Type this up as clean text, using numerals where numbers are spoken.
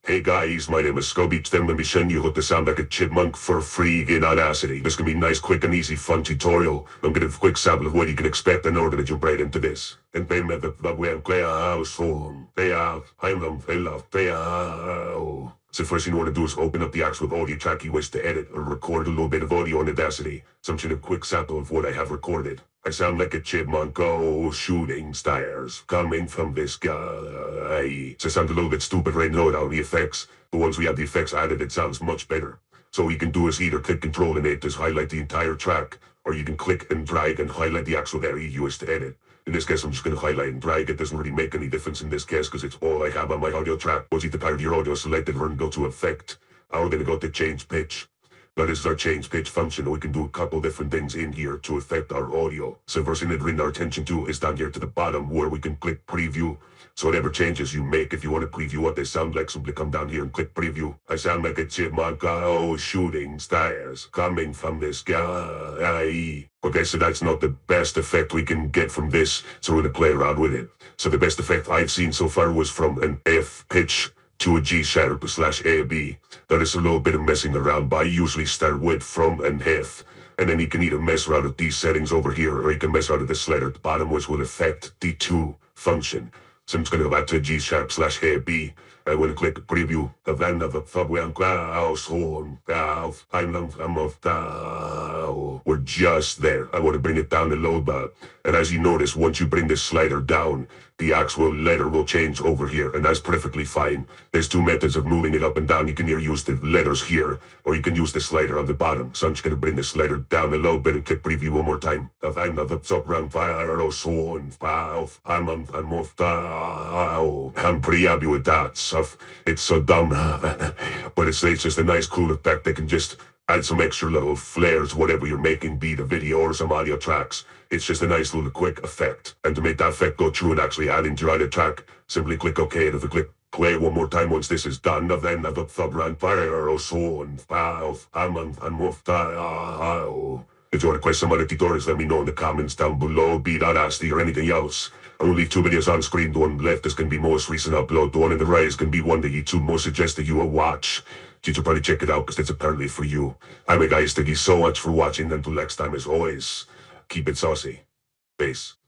Hey guys, my name is Scobie. Let me show you how to sound like a chipmunk for free in Audacity. This can be nice, quick, and easy, fun tutorial. I'm gonna give a quick sample of what you can expect in order to jump right into this. And pay me the way play a house phone. They have, I'm them, they love, they have. So first thing you want to do is open up the actual audio track you wish to edit or record a little bit of audio on Audacity. So I'm showing a quick sample of what I have recorded. I sound like a chipmunk, oh, shooting stars coming from this guy. So I sound a little bit stupid right now without the effects, but once we have the effects added, it sounds much better. So what you can do is either click Control and it to highlight the entire track, or you can click and drag and highlight the actual area you wish to edit. In this case, I'm just going to highlight and drag. It doesn't really make any difference in this case because it's all I have on my audio track. Once you have the part of your audio selected, we're going to go to Effect. Now we're going to go to Change Pitch. Now this is our change pitch function. We can do a couple different things in here to affect our audio. So first thing that bring our attention to is down here to the bottom where we can click preview. So whatever changes you make, if you want to preview what they sound like, simply come down here and click preview. I sound like a chipmunk, oh, shooting stars coming from this guy. Okay, so that's not the best effect we can get from this, so we're going to play around with it. So the best effect I've seen so far was from an F pitch to a G sharp / A B. That is a little bit of messing around, but I usually start with from and F. And then you can either mess around with these settings over here, or you can mess around with the slider at the bottom, which will affect the to function. So I'm just going to go back to G sharp / A B. I want to click preview. We're just there. I want to bring it down a little bit. And as you notice, once you bring this slider down, the actual letter will change over here, and that's perfectly fine. There's two methods of moving it up and down. You can either use the letters here, or you can use the slider on the bottom. So I'm just going to bring the slider down a little bit and click preview one more time. I'm pretty happy with that stuff. It's so dumb, but it's just a nice cool effect. They can just add some extra little flares, whatever you're making, be it a video or some audio tracks. It's just a nice little quick effect. And to make that effect go through and actually add into your audio track, simply click OK. And if you click play one more time once this is done, then the thub fire or so and if you want to request some other tutorials, let me know in the comments down below, be that Asti or anything else. I will leave two videos on screen. The one left is going to be most recent upload. The one on the right is going to be one that YouTube most suggested you will watch. You should probably check it out because it's apparently for you. Anyway guys, thank you so much for watching. Until next time, as always, keep it saucy. Peace.